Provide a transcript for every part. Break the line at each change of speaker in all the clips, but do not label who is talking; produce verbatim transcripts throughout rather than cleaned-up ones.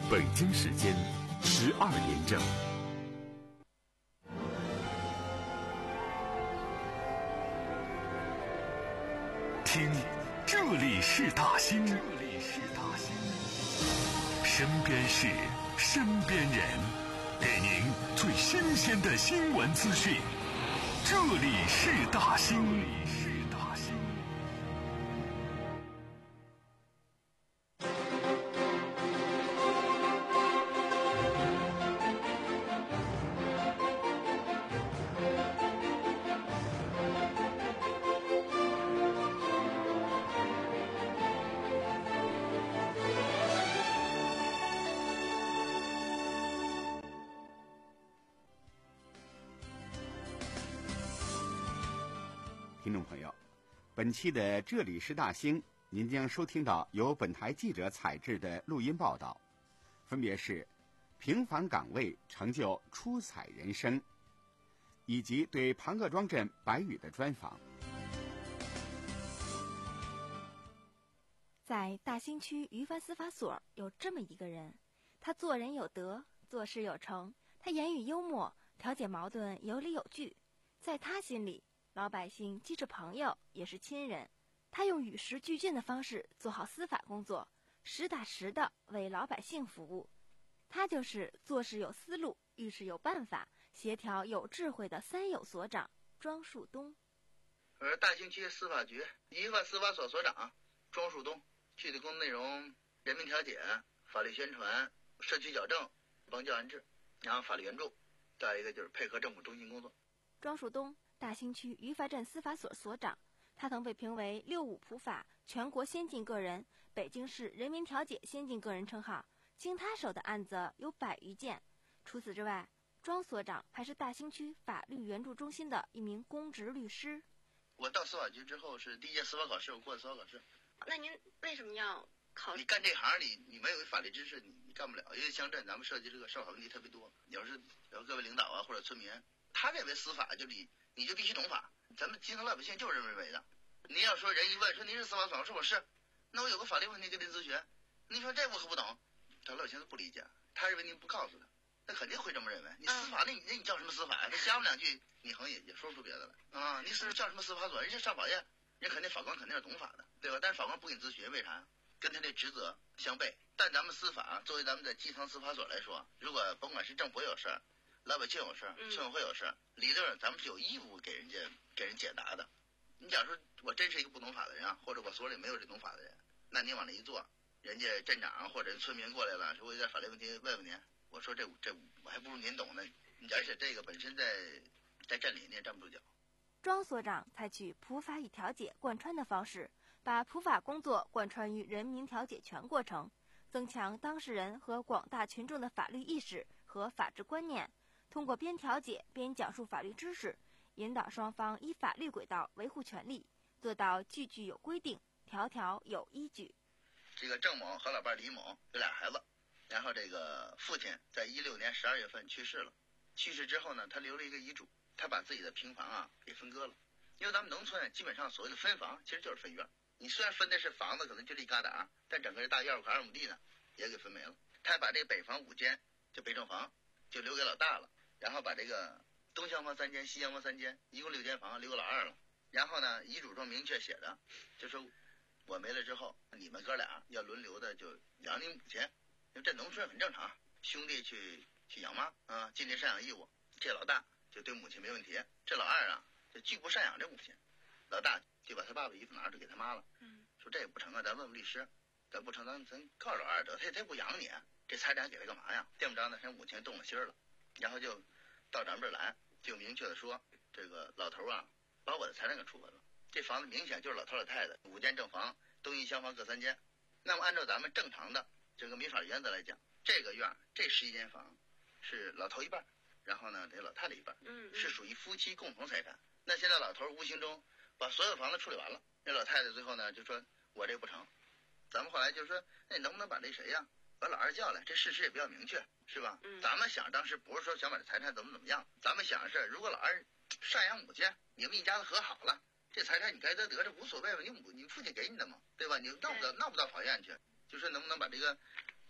北京时间十二点整。听，这里是大兴，这里是大兴，身边事，身边人，给您最新鲜的新闻资讯。这里是大兴，这里是大兴。
听众朋友，本期的这里是大兴，您将收听到由本台记者采制的录音报道，分别是平凡岗位成就出彩人生，以及对庞各庄镇白宇的专访。
在大兴区于藩司法所有这么一个人，他做人有德，做事有成，他言语幽默，调解矛盾有理有据，在他心里，老百姓既是朋友也是亲人，他用与时俱进的方式做好司法工作，实打实的为老百姓服务。他就是做事有思路，遇事有办法，协调有智慧的三有所长庄树东。
我是大兴区司法局于藩司法所所长庄树东，具体工作内容：人民调解、法律宣传、社区矫正、帮教安置，然后法律援助，再一个就是配合政府中心工作。
庄树东，大兴区于发镇司法所所长，他曾被评为六五普法全国先进个人、北京市人民调解先进个人称号，经他手的案子有百余件。除此之外，庄所长还是大兴区法律援助中心的一名公职律师。
我到司法局之后是第一届司法考试，我过的司法考试。
那您为什么要考？
你干这行，你你没有法律知识，你你干不了。因为乡镇咱们涉及这个社会问题特别多，有时有各位领导啊或者村民，他认为司法就你你就必须懂法，咱们基层老百姓就是这么认为的。你要说人一问说您是司法所，我说我是，那我有个法律问题跟您咨询，您说这我可不懂，他老百姓都不理解，他认为您不告诉他，那肯定会这么认为。你司法那你那你叫什么司法呀？他瞎问两句，你可能也也说不出别的来啊。你是叫什么司法所？人家上法院，人肯定法官肯定是懂法的，对吧？但是法官不给你咨询，为啥？跟他这职责相悖。但咱们司法作为咱们的基层司法所来说，如果甭管是政府有事儿，老百姓有事，村委会有事，理论上咱们是有义务给人家给人解答的。你假如说我真是一个不懂法的人啊，或者我所里没有这懂法的人，那你往那一坐，人家镇长或者村民过来了，说我有点法律问题问问您，我说这这我还不如您懂呢。而且这个本身在在镇里你也站不住脚。
庄所长采取普法与调解贯穿的方式，把普法工作贯穿于人民调解全过程，增强当事人和广大群众的法律意识和法治观念，通过边调解边讲述法律知识，引导双方依法律轨道维护权利，做到句句有规定，条条有依据。
这个郑某和老伴李某有俩孩子，然后这个父亲在一六年十二月份去世了，去世之后呢，他留了一个遗嘱，他把自己的平房啊给分割了。因为咱们农村基本上所谓的分房其实就是分院，你虽然分的是房子可能就这一旮沓，但整个大院和二亩地呢也给分没了。他把这北房五间就北正房就留给老大了，然后把这个东厢房三间西厢房三间一共六间房留给老二了。然后呢遗嘱中明确写着，就说我没了之后你们哥俩要轮流的就养你母亲，因为这农村很正常，兄弟去去养妈啊，尽这赡养义务。这老大就对母亲没问题，这老二啊就拒不赡养这母亲，老大就把他爸爸衣服拿出给他妈了，嗯，说这也不成啊，咱问问律师，咱不成咱咱告诉老二得，他他也不养你，这财产给他干嘛呀？这么着呢，他母亲动了心了，然后就到咱们这儿来，就明确的说，这个老头啊把我的财产给处分了，这房子明显就是老头老太太，五间正房，东一厢房各三间。那么按照咱们正常的这个民法原则来讲，这个院这十一间房是老头一半，然后呢这老太太一半，嗯，是属于夫妻共同财产。那现在老头无形中把所有房子处理完了，那老太太最后呢就说我这不成，咱们后来就说那你能不能把这谁呀把老二叫来，这事实也比较明确，是吧？嗯，咱们想当时不是说想把这财产怎么怎么样，咱们想的是如果老二赡养母亲，你们一家子和好了，这财产你该得得，这无所谓吧，你母你父亲给你的嘛，对吧？你闹不到闹不到法院去，就说能不能把这个这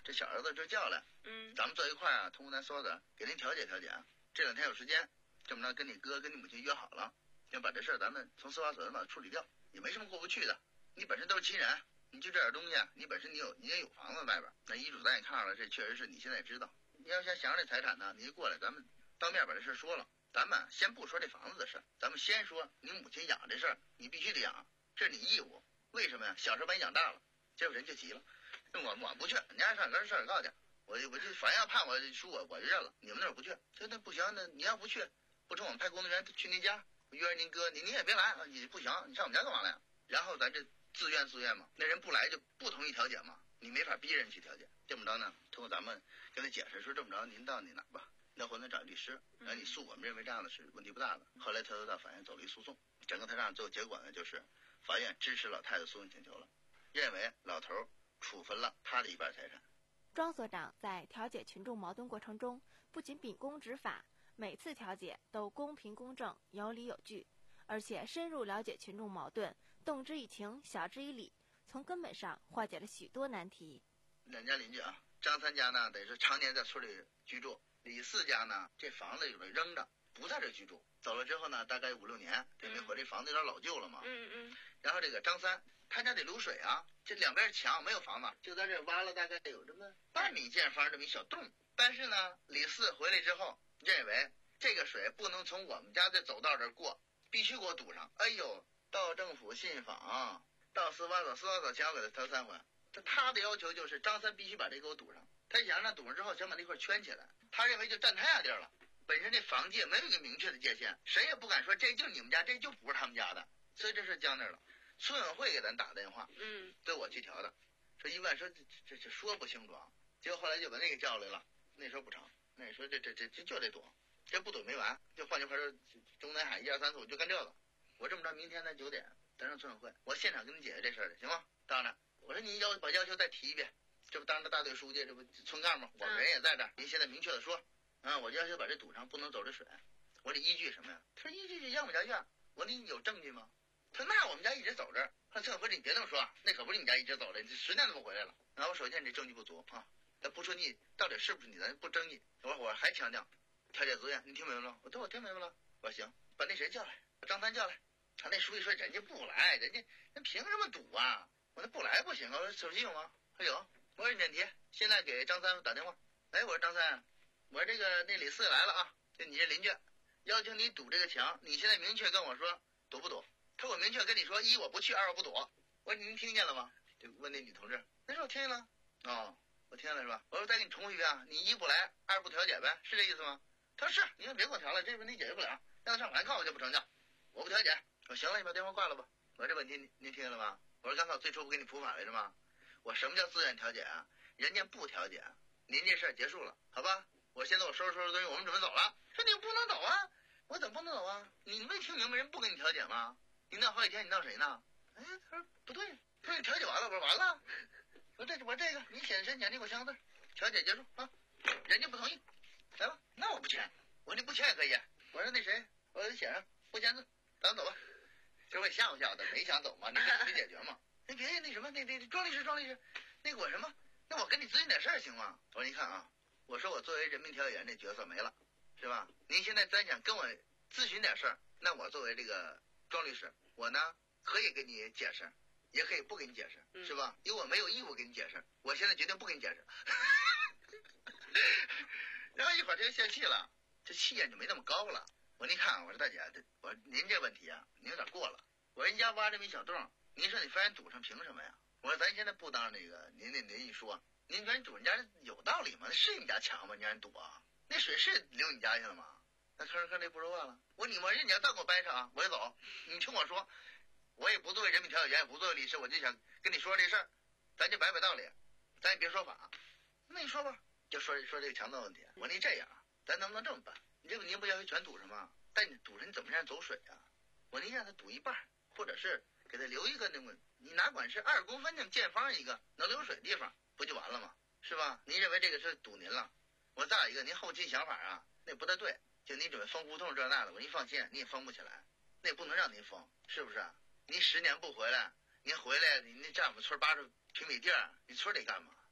这小儿子就叫来，
嗯，
咱们坐一块儿啊，通过咱说的给您调解调解。这两天有时间，这么着跟你哥跟你母亲约好了，要把这事儿咱们从司法所把它处理掉，也没什么过不去的。你本身都是亲人，你就这点东西，你本身你有你也有房子外边，那遗嘱咱也看了，这确实是你现在也知道。你要想想这财产呢，你就过来，咱们当面把这事说了。咱们先不说这房子的事儿，咱们先说你母亲养这事儿，你必须得养，这是你义务。为什么呀？小时候把你养大了，这个人就急了，我我不去，你家上跟上告去，我我就反正要判我输我我就认了，你们那儿不去，这那不行，那你要不去，不成我们派工作人员去您家，约着您哥，你你也别来，你不行，你上我们家干嘛来呀？然后咱这自愿自愿嘛，那人不来就不同意调解嘛，你没法逼人去调解。这么着呢，通过咱们跟他解释说，这么着您到你哪吧，那回头找律师，然后你诉，我们认为这样的是问题不大的。后来他都到法院走了一诉讼，整个他让最后结果呢，就是法院支持老太太诉讼请求了，认为老头处分了他的一半财产。
庄所长在调解群众矛盾过程中，不仅秉公执法，每次调解都公平公正、有理有据，而且深入了解群众矛盾，动之以情，晓之以理，从根本上化解了许多难题。
两家邻居啊，张三家呢得是常年在村里居住，李四家呢这房子有的扔着，不在这居住，走了之后呢，大概五六年也没回，这房子有点老旧了嘛。
嗯嗯。
然后这个张三他家得流水啊，这两边墙没有房子，就在这挖了大概有这么半米见方这么一小洞。但是呢，李四回来之后认为这个水不能从我们家的走道这儿过，必须给我堵上。哎呦，到政府信访，到司法所，司法所前我给他调三回。他他的要求就是张三必须把这给我堵上。他想让堵上之后，想把那块圈起来。他认为就占他家地儿了。本身这房界没有一个明确的界限，谁也不敢说这就是你们家，这就不是他们家的。所以这事僵那儿了。村委会给咱打电话，
嗯，
对我去调的，说一问说这这这说不清楚啊。结果后来就把那个叫来了，那时候不成，那说这这这这就得躲，这不躲没完，就换句话说，中南海一二三四五就干这个。我这么着，明天咱九点咱上村委会，我现场跟你解决这事儿去，行吗？当然，我说您要把要求再提一遍，这不当着大队书记，这不村干部，我们人也在这儿，您现在明确的说，啊，我要求把这堵上，不能走这水。我这依据什么呀？他说依据是要我们家院。我说你有证据吗？他说那我们家一直走这儿。他村委会你别这么说，那可不是你们家一直走的，你十年都不回来了。然后我首先这证据不足啊，咱不说你到底是不是你，咱不争议。我说我还强调调解自愿，你听明白了？我说我听明白了。我说行，把那谁叫来，把张三叫来。他那书记说人家不来，人家人凭什么堵啊？我说不来不行啊。我说手机有吗？他有。我说免提，现在给张三打电话。哎，我说张三，我说这个那李四来了啊，就你这邻居，要求你堵这个墙，你现在明确跟我说堵不堵？他说我明确跟你说，一我不去，二我不堵。我说您听见了吗？就问那女同志，那说我听见了。哦，我听见了是吧？我说再给你重复一遍啊，你一不来，二不调解呗，是这意思吗？他说是，你说别给我调了，这问题解决不了，让他上法院告我就不成交，我不调解。我说行了，你把电话挂了吧。我说这问题您您听见了吗？我说刚才最初不给你普法来着吗？我什么叫自愿调解啊？人家不调解，您这事儿结束了，好吧？我现在我收拾收拾东西，我们准备走了。说你不能走啊！我怎么不能走啊？你没听明白人不跟你调解吗？你闹好几天，你闹谁呢？哎，他说不对，他说你调解完了，我说完了。我这我这个你写申请，你给我签个字，调解结束啊。人家不同意，来吧，那我不签。我说你不签也可以。我说那谁，我给他写上不签字，咱们走吧。这我也吓唬吓唬的，没想走嘛，你没解决嘛。那别那什么，那那庄律师，庄律师，那个我什么？那我跟你咨询点事儿行吗？我说你看啊，我说我作为人民调解员这角色没了，是吧？您现在再想跟我咨询点事儿，那我作为这个庄律师，我呢可以跟你解释，也可以不给你解释，是吧？因为我没有义务给你解释，我现在决定不给你解释。然后一会儿他就泄气了，这气焰就没那么高了。我说您看，我说大姐，我说您这问题啊，您有点过了。我说人家挖这么一小洞，您说你非然堵上，凭什么呀？我说咱现在不当那个，您那您一说，您说你堵人家有道理吗？那是你家墙吗？你让人堵啊？那水是流你家去了吗？那吭吭这不说话了。我说你我说你要再给我掰扯啊，我就走。你听我说，我也不作为人民调解员，也不作为律师，我就想跟你说这事儿，咱就摆摆道理，咱也别说法。那你说吧，就说说这个墙的问题。我说你这样，咱能不能这么办？你这不您不要求全堵上吗？但你堵上你怎么让人走水啊？我说您让他堵一半，或者是给他留一个那么，你哪管是二公分那么见方一个能流水的地方，不就完了吗？是吧？您认为这个是堵您了？我再有一个，您后期想法啊，那不太对。就你准备封胡同这那的，我您放心，你也封不起来，那也不能让您封，是不是？您十年不回来，您回来，您占我们村八十平米地儿，你村得干嘛？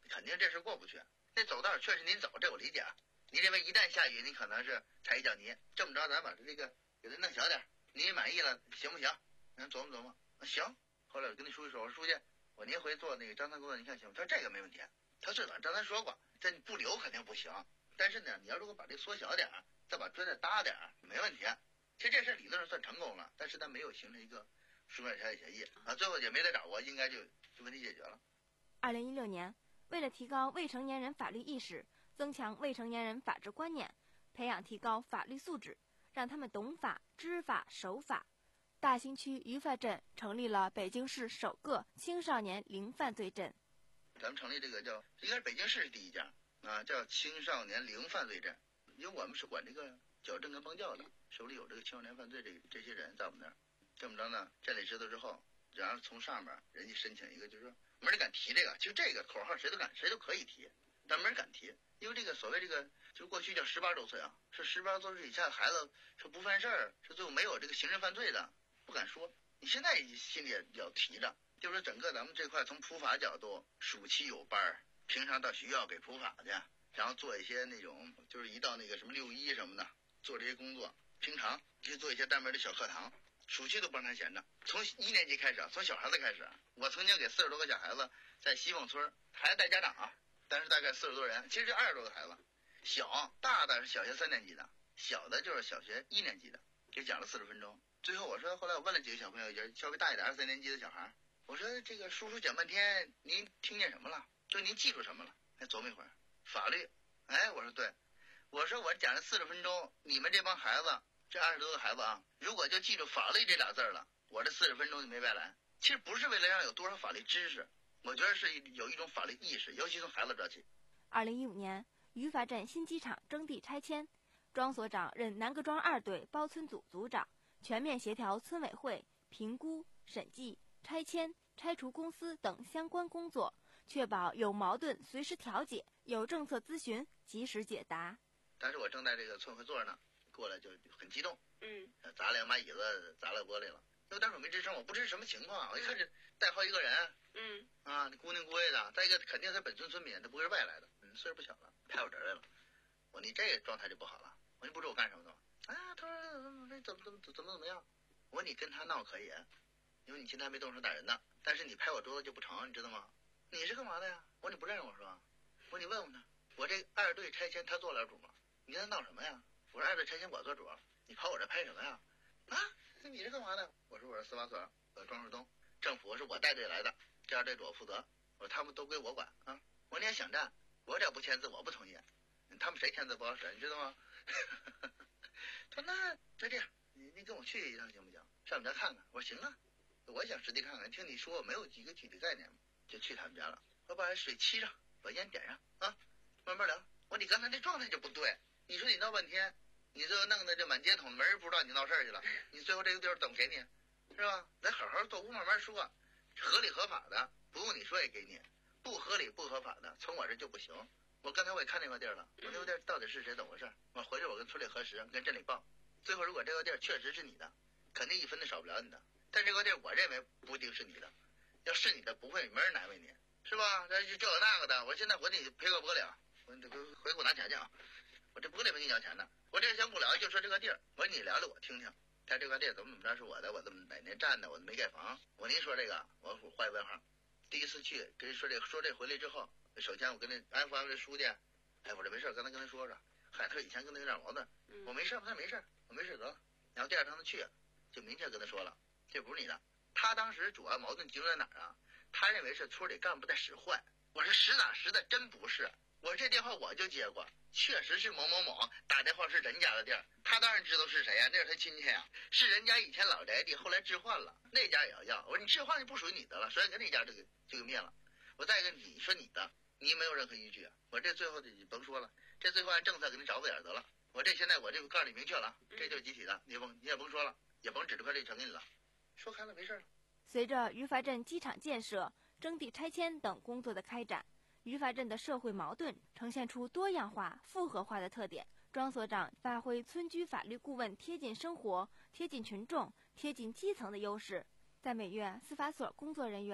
肯定这事过不去。那走道确实您走，这我理解。你认为一旦下雨，你可能是踩一脚泥，这么着咱把这个给它弄小点，您满意了行不行？咱琢磨琢磨，行。后来我跟那书记说，我说书记，我您回做那个张三工作，你看行吗？他说这个没问题。他最早张三说过，这不留肯定不行，但是呢，你要如果把这缩小点，再把砖再搭点，没问题。其实这事理论上算成功了，但是他没有形成一个书面调解协议啊，最后也没得掌握，应该就就问题解决了。
二零一六年，为了提高未成年人法律意识，增强未成年人法治观念，培养提高法律素质，让他们懂法、知法、守法，大兴区于法镇成立了北京市首个青少年零犯罪镇。
咱们成立这个叫，应该是北京市是第一家啊，叫青少年零犯罪镇，因为我们是管这个矫正跟帮教的，手里有这个青少年犯罪这这些人在我们那儿。这么着呢，镇里知道之后，然后从上面人家申请一个，就是说没人敢提这个，其实这个口号谁都敢，谁都可以提，但没人敢提，因为这个所谓这个就是过去叫十八周岁啊，是十八周岁以下的孩子是不犯事儿，是最后没有这个刑事犯罪的，不敢说。你现在心里也要提着，就是说整个咱们这块从普法角度，暑期有班，平常到学校给普法去，然后做一些那种就是一到那个什么六一什么的做这些工作，平常就做一些单门的小课堂。暑期都帮他闲着，从一年级开始，从小孩子开始，我曾经给四十多个小孩子在西凤村，孩子带家长啊，但是大概四十多人，其实二十多个孩子，小大的是小学三年级的，小的就是小学一年级的，给讲了四十分钟。最后我说，后来我问了几个小朋友，也稍微大一点，二三年级的小孩，我说这个叔叔讲半天，您听见什么了？就您记住什么了？还琢磨一会儿，法律。哎，我说对，我说我讲了四十分钟，你们这帮孩子。这二十多个孩子啊，如果就记住法律这俩字了，我这四十分钟就没白来。其实不是为了让有多少法律知识，我觉得是有一种法律意识，尤其从孩子做起。
二零一五年，于法镇新机场征地拆迁，庄所长任南各庄二队包村组组长，全面协调村委会评估、审计、拆迁、拆除公司等相关工作，确保有矛盾随时调解，有政策咨询及时解答。
当时我正在这个村会座呢。过来就很激动，
嗯，
砸两把椅子，砸了玻璃了。因为当时我没吱声，我不知什么情况，我一看这带好几个人，
嗯，
啊，孤零孤位的，再一个肯定是本村村民，他不会是外来的，嗯，岁数不小了，拍我这儿来了。我说你这个状态就不好了，我说你不知道我干什么的吗？啊，他说怎么怎么怎么怎么怎么样？我说你跟他闹可以，因为你现在还没动手打人呢，但是你拍我桌子就不成，你知道吗？你是干嘛的呀？我说你不认识我是吧？我说你问问他，我这二队拆迁他做了主吗？你跟他闹什么呀？我说二队拆迁我做主，你跑我这拍什么呀？啊，你是干嘛的？我说我是司法所，我庄树东，政府是我带队来的，这二队主我负责。我说他们都归我管啊。我说你也想战，我只要不签字我不同意，他们谁签字不好使，你知道吗？他说那那这样，你你跟我去一趟行不行？上我们家看看。我说行啊，我也想实地看看。听你说我没有几个具体概念，就去他们家了。我把水沏上，把烟点上啊，慢慢聊。我说你刚才这状态就不对。你说你闹半天，你这弄得这满街捅，没人不知道你闹事儿去了。你最后这个地儿怎么给你，是吧？咱好好坐屋慢慢说，合理合法的不用你说也给你，不合理不合法的从我这就不行。我刚才我也看那块地儿了，我那块地儿到底是谁怎么回事？我回去我跟村里核实，跟镇里报。最后如果这个地儿确实是你的，肯定一分都少不了你的。但这个地儿我认为不一定是你的，要是你的不会没人难为你，是吧？这就这那个的，我现在我得赔个玻璃啊，我这个回给我拿钱去啊。我这玻璃没给你要钱的，我这先不聊，就说这个地儿。我说你聊聊我听听，他这块地怎么怎么着是我的，我怎么哪年占的，我没盖房。我您说这个，我画一问号。第一次去跟人说这说这回来之后，首先我跟那安抚安抚这书记，哎，我这没事，刚才跟他说说，嗨，他说以前跟他有点矛盾，我没事，他说没事，我没事得了。然后第二趟他去，就明确跟他说了，这不是你的。他当时主要矛盾集中在哪儿啊？他认为是村里干部在使坏。我说实打实的，真不是。我说这电话我就接过，确实是某某某打电话是人家的地儿，他当然知道是谁呀、啊，那是他亲戚呀、啊，是人家以前老宅地，后来置换了，那家也要要。我说你置换就不属于你的了，所以跟那家这个就灭了。我再一个你说你的，你没有任何依据啊。我这最后就甭说了，这最后按政策给你找个点得了。我这现在我这个告诉你明确了，这就是集体的，你甭你也甭说了，也甭指着块地全给你了，说开了没事了。
随着于法镇机场建设、征地拆迁等工作的开展，于法镇的社会矛盾呈现出多样化、复合化的特点。庄所长发挥村居法律顾问贴近生活、贴近群众、贴近基层的优势，在每月司法所工作人员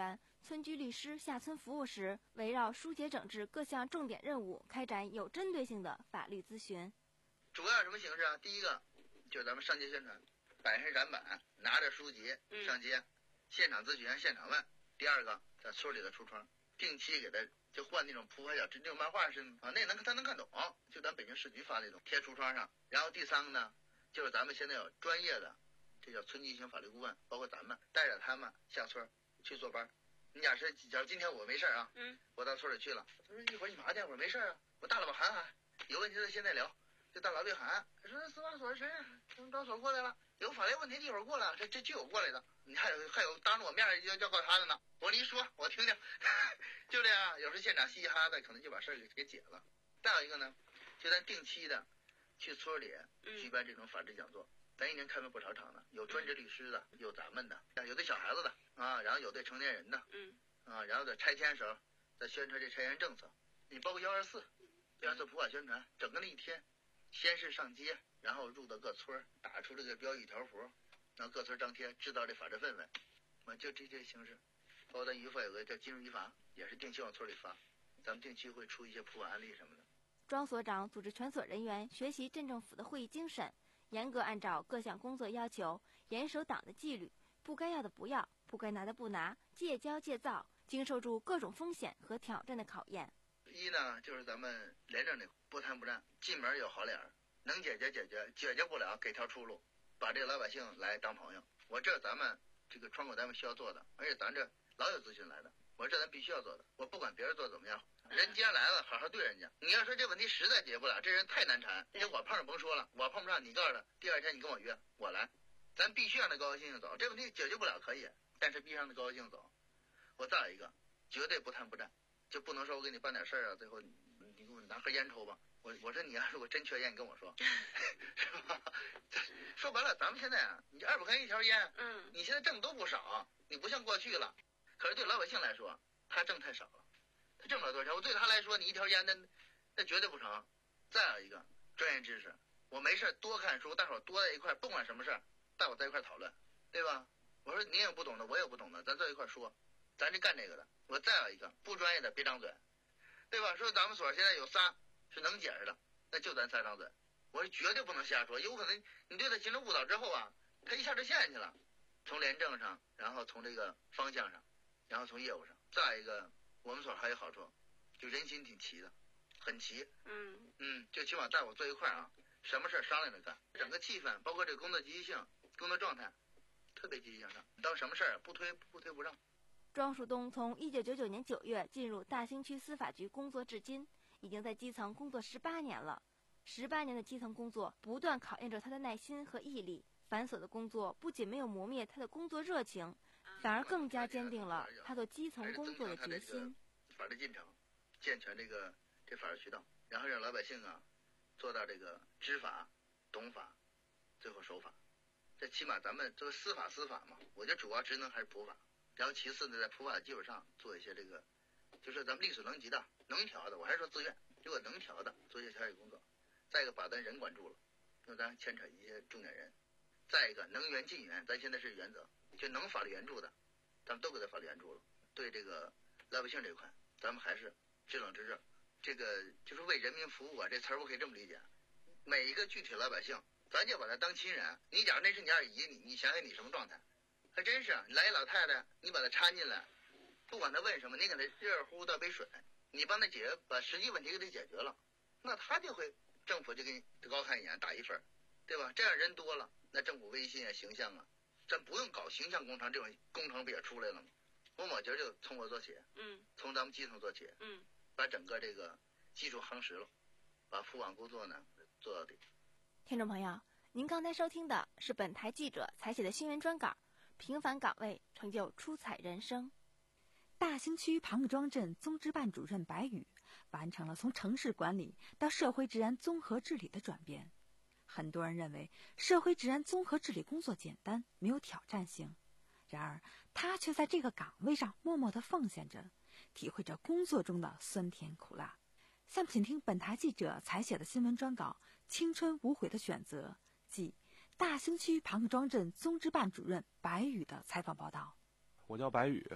村居律师下村服务时，围绕疏解整治各项重点任务，开展有针对性的法律咨询。
主要什么形式啊？第一个就是咱们上街宣传，摆上展板，拿着书籍上街，嗯、现场咨询，现场问。第二个，在村里的橱窗，定期给他就换那种普法小这种漫画似的啊，那能他能看懂，就咱北京市局发那种贴橱窗上。然后第三个呢，就是咱们现在有专业的，这叫村级型法律顾问，包括咱们带着他们下村去做班。你假设，假如今天我没事啊，嗯，我到村里去了，他说一会儿你干嘛去？我说没事啊，我大老板喊喊，有问题咱现在聊。就大老对喊，他说司法所谁？从招所过来了，有法律问题一会儿过来，这这就有过来的，你还有还有当着我面要要告他的呢。我说你一说，我听听，就这样，有时候现场嘻嘻哈哈的，可能就把事儿给给解了。再有一个呢，就咱定期的去村里举办这种法制讲座，咱一年开了不少场的，有专职律师的，有咱们的，有对小孩子的啊，然后有对成年人的，嗯啊，然后在拆迁时候在宣传这拆迁政策，你包括幺二四，幺二四普法宣传，整个那一天。先是上街，然后入到各村，打出这个标语条幅，然后各村张贴，制造这法治氛围。啊，就这些形式。包括咱语法有个叫金融语法，也是定期往村里发。咱们定期会出一些普法案例什么的。
庄所长组织全所人员学习镇政府的会议精神，严格按照各项工作要求，严守党的纪律，不该要的不要，不该拿的不拿，戒骄戒躁，经受住各种风险和挑战的考验。
一呢，就是咱们廉政的不贪不占，进门有好脸儿，能解决解决，解决不了给条出路，把这个老百姓来当朋友。我这咱们这个窗口单位需要做的，而且咱这老有咨询来的，我这咱必须要做的。我不管别人做怎么样，人既然来了，好好对人家。你要说这问题实在解决不了，这人太难缠，因为我碰上甭说了，我碰不上，你告诉他，第二天你跟我约，我来，咱必须让他高高兴兴走。这问题解决不了可以，但是必须让他高高兴兴走。我再有一个，绝对不贪不占。就不能说我给你办点事儿啊，最后你你给我拿盒烟抽吧。我我说你要如果真缺烟，你跟我说，是吧？说白了，咱们现在啊，你二百块钱一条烟，嗯，你现在挣都不少，你不像过去了。可是对老百姓来说，他挣太少了，他挣不了多少钱。我对他来说，你一条烟那那绝对不成。再有一个专业知识，我没事多看书，大伙多在一块，不管什么事儿，大伙在一块讨论，对吧？我说你也有不懂的，我也有不懂的，咱在一块说。咱这干这个的，我再有一个不专业的别张嘴，对吧？说咱们所现在有仨是能解释的，那就咱仨张嘴。我说绝对不能瞎说，有可能你对他形成误导之后啊，他一下就陷进去了。从廉政上，然后从这个方向上，然后从业务上，再一个我们所还有好处，就人心挺齐的，很齐。嗯嗯，就起码带我坐一块啊，什么事商量着干，整个气氛，包括这个工作积极性、工作状态，特别积极向上。到什么事儿不推不推不让。
庄树东从一九九九年九月进入大兴区司法局工作至今，已经在基层工作十八年了。十八年的基层工作不断考验着他的耐心和毅力，繁琐的工作不仅没有磨灭他的工作热情，反而更加坚定了他做基层工作的决心。
法律进程，健全这个这法律渠道，然后让老百姓啊做到这个知法、懂法，最后守法。这起码咱们作为司法司法嘛，我觉得主要职能还是普法。然后其次呢，在普法的基础上做一些这个，就是咱们力所能及的、能调的，我还是说自愿，如果能调的，做一些调解工作。再一个，把咱人管住了，因为咱牵扯一些重点人。再一个，能援尽援，咱现在是原则，就能法律援助的，咱们都给他法律援助了。对这个老百姓这块，咱们还是知冷知热。这个就是为人民服务啊，这词儿我可以这么理解。每一个具体老百姓，咱就把他当亲人。你假如那是你二姨，你你想想你什么状态？还真是啊，来一老太太，你把她搀进来，不管她问什么，你给她热乎乎倒杯水，你帮她解决，把实际问题给她解决了，那她就会政府就给你高看一眼，打一分，对吧？这样人多了，那政府威信啊、形象啊，咱不用搞形象工程，这种工程不也出来了吗？我我觉得就从我做起，嗯，从咱们基层做起，嗯，把整个这个基础夯实了，把辅网工作呢做到底。
听众朋友，您刚才收听的是本台记者采写的新闻专稿。平凡岗位成就出彩人生。
大兴区庞各庄镇综治办主任白宇完成了从城市管理到社会治安综合治理的转变。很多人认为社会治安综合治理工作简单，没有挑战性，然而他却在这个岗位上默默地奉献着，体会着工作中的酸甜苦辣。下面请听本台记者采写的新闻专稿《青春无悔的选择》，即大兴区庞各庄镇综治办主任白宇的采访报道。
我叫白宇，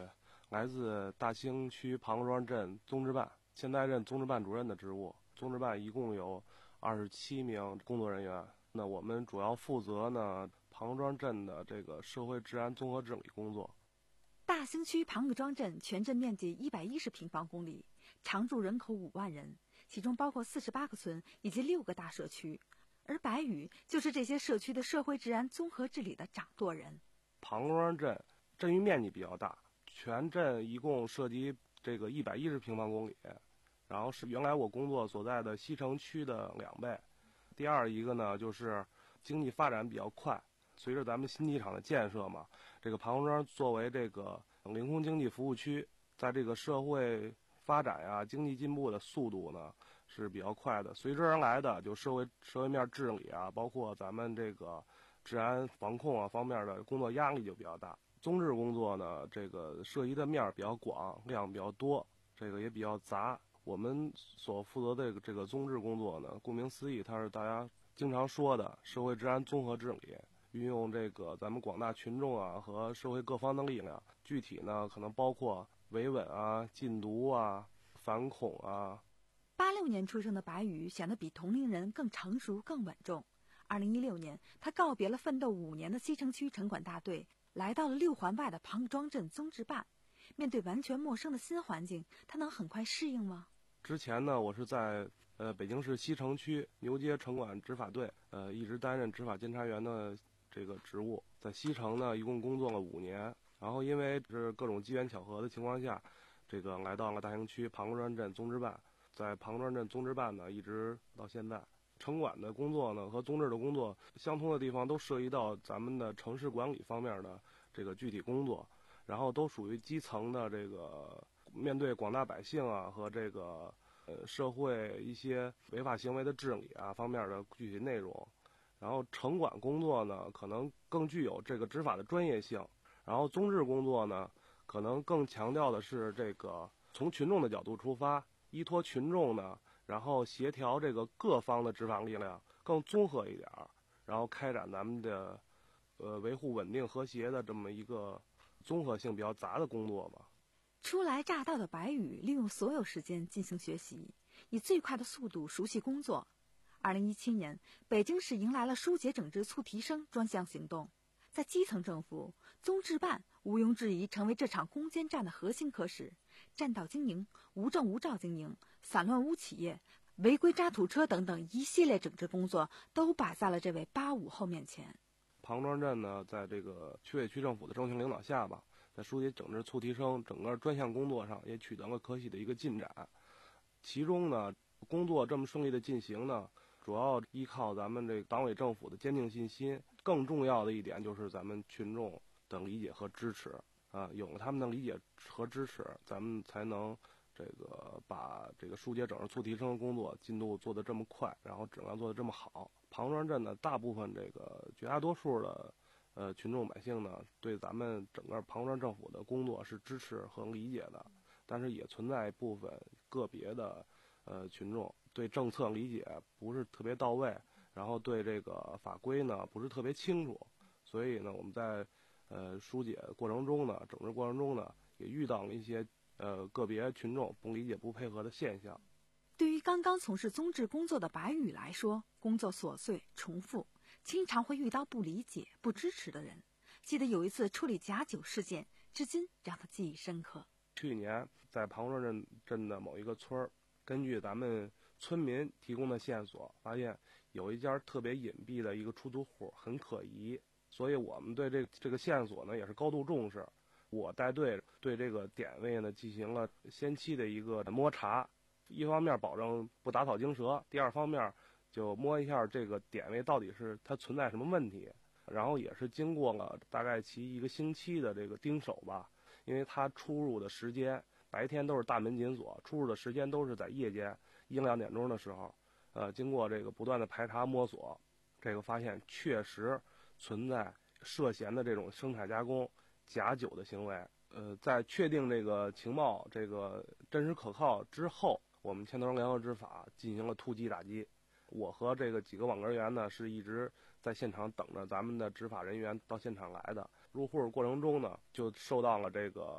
来自大兴区庞庄镇综治办，现在任综治办主任的职务。综治办一共有二十七名工作人员，那我们主要负责呢庞庄镇的这个社会治安综合治理工作。
大兴区庞各庄镇全镇面积一百一十平方公里，常住人口五万人，其中包括四十八个村以及六个大社区。而白宇就是这些社区的社会治安综合治理的掌舵人。
庞庄镇镇域面积比较大，全镇一共涉及这个一百一十平方公里，然后是原来我工作所在的西城区的两倍。第二一个呢，就是经济发展比较快，随着咱们新机场的建设嘛，这个庞庄作为这个领空经济服务区，在这个社会发展呀、经济进步的速度呢是比较快的，随之而来的就社会社会面治理啊，包括咱们这个治安防控啊方面的工作压力就比较大。综治工作呢，这个涉及的面比较广，量比较多，这个也比较杂。我们所负责的这个这个综治工作呢，顾名思义，它是大家经常说的社会治安综合治理，运用这个咱们广大群众啊和社会各方的力量，具体呢可能包括维稳啊、禁毒啊、反恐啊。
八六年出生的白宇显得比同龄人更成熟、更稳重。二零一六年，他告别了奋斗五年的西城区城管大队，来到了六环外的庞各庄镇综治办。面对完全陌生的新环境，他能很快适应吗？
之前呢，我是在呃北京市西城区牛街城管执法队，呃一直担任执法监察员的这个职务，在西城呢一共工作了五年，然后因为是各种机缘巧合的情况下，这个来到了大兴区庞各庄镇综治办，在庞各庄镇综治办呢一直到现在。城管的工作呢和综治的工作相通的地方都涉及到咱们的城市管理方面的这个具体工作，然后都属于基层的这个面对广大百姓啊和这个呃社会一些违法行为的治理啊方面的具体内容。然后城管工作呢可能更具有这个执法的专业性，然后综治工作呢可能更强调的是这个从群众的角度出发，依托群众呢，然后协调这个各方的执法力量，更综合一点，然后开展咱们的呃维护稳定和谐的这么一个综合性比较杂的工作吧。
初来乍到的白宇利用所有时间进行学习，以最快的速度熟悉工作。二零一七年，北京市迎来了疏解整治促提升专项行动，在基层政府，综治办毋庸置疑成为这场攻坚战的核心科室。占道经营、无证无照经营、散乱无企业、违规渣土车等等一系列整治工作都摆在了这位八五后面前。
庞庄镇呢，在这个区委区政府的政情领导下吧，在疏解整治促提升整个专项工作上也取得了可喜的一个进展。其中呢，工作这么顺利的进行呢，主要依靠咱们这个党委政府的坚定信心，更重要的一点就是咱们群众的理解和支持啊，有了他们的理解和支持，咱们才能这个把这个疏解整治促提升的工作进度做得这么快，然后质量做得这么好。庞庄镇呢，大部分这个绝大多数的呃群众百姓呢，对咱们整个庞庄政府的工作是支持和理解的，但是也存在一部分个别的呃群众对政策理解不是特别到位，然后对这个法规呢不是特别清楚，所以呢我们在呃疏解过程中呢，整治过程中呢，也遇到了一些呃个别群众不理解不配合的现象。
对于刚刚从事综治工作的白宇来说，工作琐碎重复，经常会遇到不理解不支持的人。记得有一次处理假酒事件，至今让他记忆深刻。
去年在庞庄镇镇的某一个村儿，根据咱们村民提供的线索，发现有一家特别隐蔽的一个出租户很可疑，所以我们对这这个线索呢也是高度重视。我带队对这个点位呢进行了先期的一个摸查，一方面保证不打草惊蛇，第二方面就摸一下这个点位到底是它存在什么问题。然后也是经过了大概其一个星期的这个盯守吧，因为它出入的时间白天都是大门紧锁，出入的时间都是在夜间一两点钟的时候，呃，经过这个不断的排查摸索，这个发现确实存在涉嫌的这种生产加工假酒的行为。呃，在确定这个情报这个真实可靠之后，我们牵头联合执法进行了突击打击。我和这个几个网格员呢是一直在现场等着咱们的执法人员到现场来的。入户过程中呢，就受到了这个执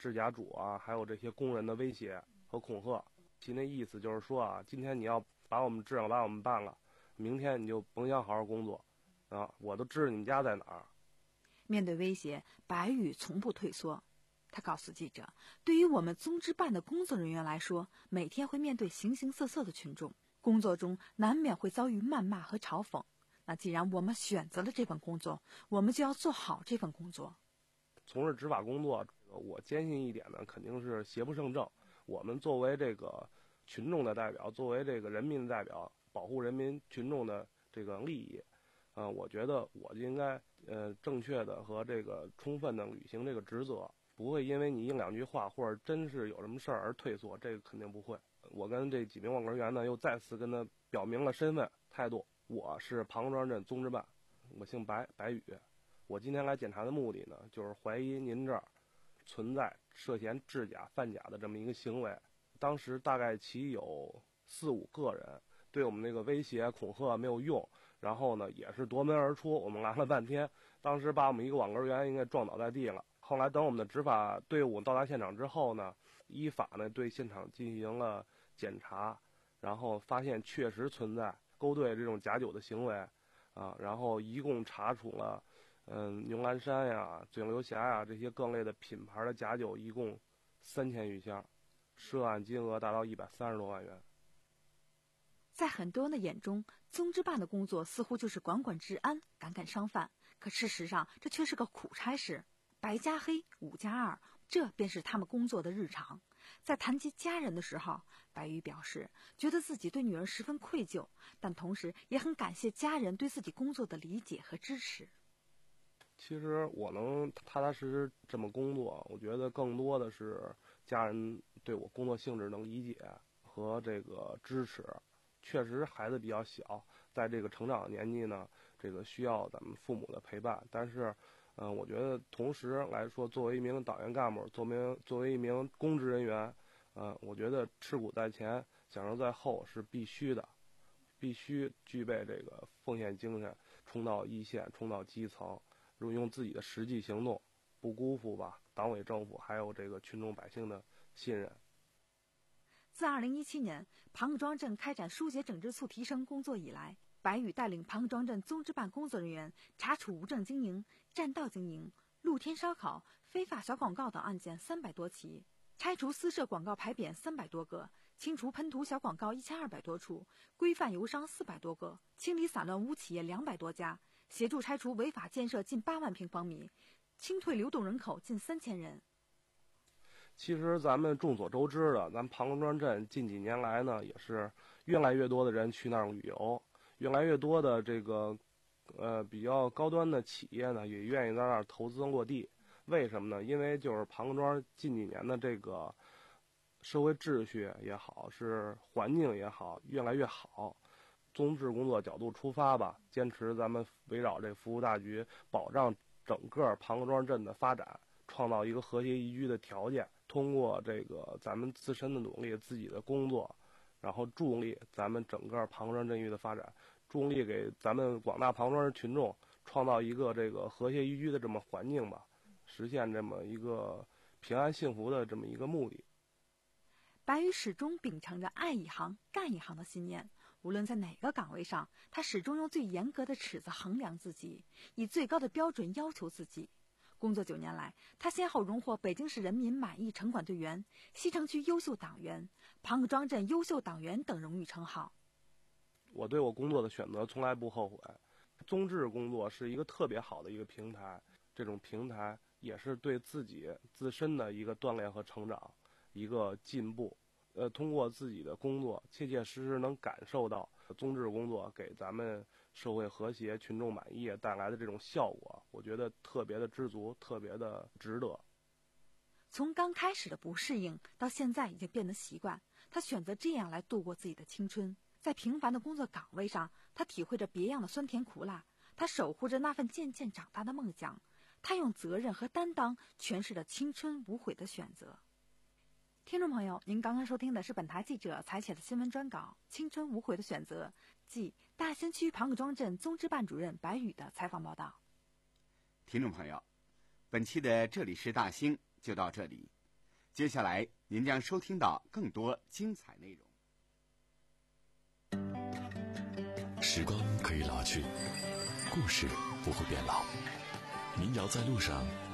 制甲主啊，还有这些工人的威胁和恐吓。其那意思就是说啊，今天你要把我们治了，把我们办了，明天你就甭想好好工作啊！我都知道你们家在哪儿。
面对威胁，白宇从不退缩。他告诉记者，对于我们综治办的工作人员来说，每天会面对形形色色的群众，工作中难免会遭遇谩骂和嘲讽。那既然我们选择了这份工作，我们就要做好这份工作。
从事执法工作，我坚信一点呢，肯定是邪不胜正。我们作为这个群众的代表，作为这个人民的代表，保护人民群众的这个利益，呃，我觉得我就应该呃正确的和这个充分的履行这个职责，不会因为你一两句话或者真是有什么事儿而退缩，这个肯定不会。我跟这几名网格员呢，又再次跟他表明了身份态度，我是庞庄镇综治办，我姓白，白宇。我今天来检查的目的呢，就是怀疑您这儿存在涉嫌制假贩假的这么一个行为。当时大概其有四五个人对我们那个威胁恐吓没有用，然后呢也是夺门而出，我们拦了半天，当时把我们一个网格员应该撞倒在地了。后来等我们的执法队伍到达现场之后呢，依法呢对现场进行了检查，然后发现确实存在勾兑这种假酒的行为啊，然后一共查处了嗯牛栏山呀、嘴流峡呀这些各类的品牌的假酒，一共三千余箱，涉案金额达到一百三十多万元。
在很多人的眼中，综治办的工作似乎就是管管治安、赶赶商贩，可事实上这却是个苦差事。白加黑，五加二，这便是他们工作的日常。在谈及家人的时候，白宇表示觉得自己对女儿十分愧疚，但同时也很感谢家人对自己工作的理解和支持。
其实我能踏踏实实这么工作，我觉得更多的是家人对我工作性质能理解和这个支持。确实孩子比较小，在这个成长年纪呢，这个需要咱们父母的陪伴，但是嗯、呃，我觉得同时来说，作为一名党员干部，作为作为一名公职人员，呃，我觉得吃苦在前，享受在后是必须的，必须具备这个奉献精神，冲到一线，冲到基层，用自己的实际行动，不辜负吧党委政府还有这个群众百姓的信任。
自二零一七年庞各庄镇开展疏解整治促提升工作以来，白宇带领庞各庄镇综治办工作人员查处无证经营、占道经营、露天烧烤、非法小广告等案件三百多起，拆除私设广告牌匾三百多个，清除喷涂小广告一千二百多处，规范油商四百多个，清理散乱污企业两百多家，协助拆除违法建设近八万平方米，清退流动人口近三千人。
其实咱们众所周知的，咱庞各庄镇近几年来呢，也是越来越多的人去那儿旅游，越来越多的这个呃比较高端的企业呢，也愿意在那儿投资落地。为什么呢？因为就是庞各庄近几年的这个社会秩序也好，是环境也好，越来越好。综治工作角度出发吧，坚持咱们围绕这服务大局，保障整个庞各庄镇的发展，创造一个和谐宜居的条件。通过这个咱们自身的努力，自己的工作，然后助力咱们整个庞各庄镇域的发展，助力给咱们广大庞各庄群众创造一个这个和谐宜居的这么环境吧，实现这么一个平安幸福的这么一个目的。
白宇始终秉承着爱一行干一行的信念，无论在哪个岗位上，他始终用最严格的尺子衡量自己，以最高的标准要求自己。工作九年来，他先后荣获北京市人民满意城管队员、西城区优秀党员、庞各庄镇优秀党员等荣誉称号。
我对我工作的选择从来不后悔。综治工作是一个特别好的一个平台，这种平台也是对自己自身的一个锻炼和成长，一个进步。呃，通过自己的工作，切切实实能感受到综治工作给咱们社会和谐、群众满意带来的这种效果，我觉得特别的知足，特别的值得。
从刚开始的不适应，到现在已经变得习惯，他选择这样来度过自己的青春。在平凡的工作岗位上，他体会着别样的酸甜苦辣，他守护着那份渐渐长大的梦想，他用责任和担当诠释了青春无悔的选择。听众朋友，您刚刚收听的是本台记者采写的新闻专稿《青春无悔的选择》，即大兴区庞各庄镇综治办主任白宇的采访报道。
听众朋友，本期的这里是大兴就到这里， 接下来您将收听到更多精彩内容。
时光可以老去，故事不会变老。民谣在路上，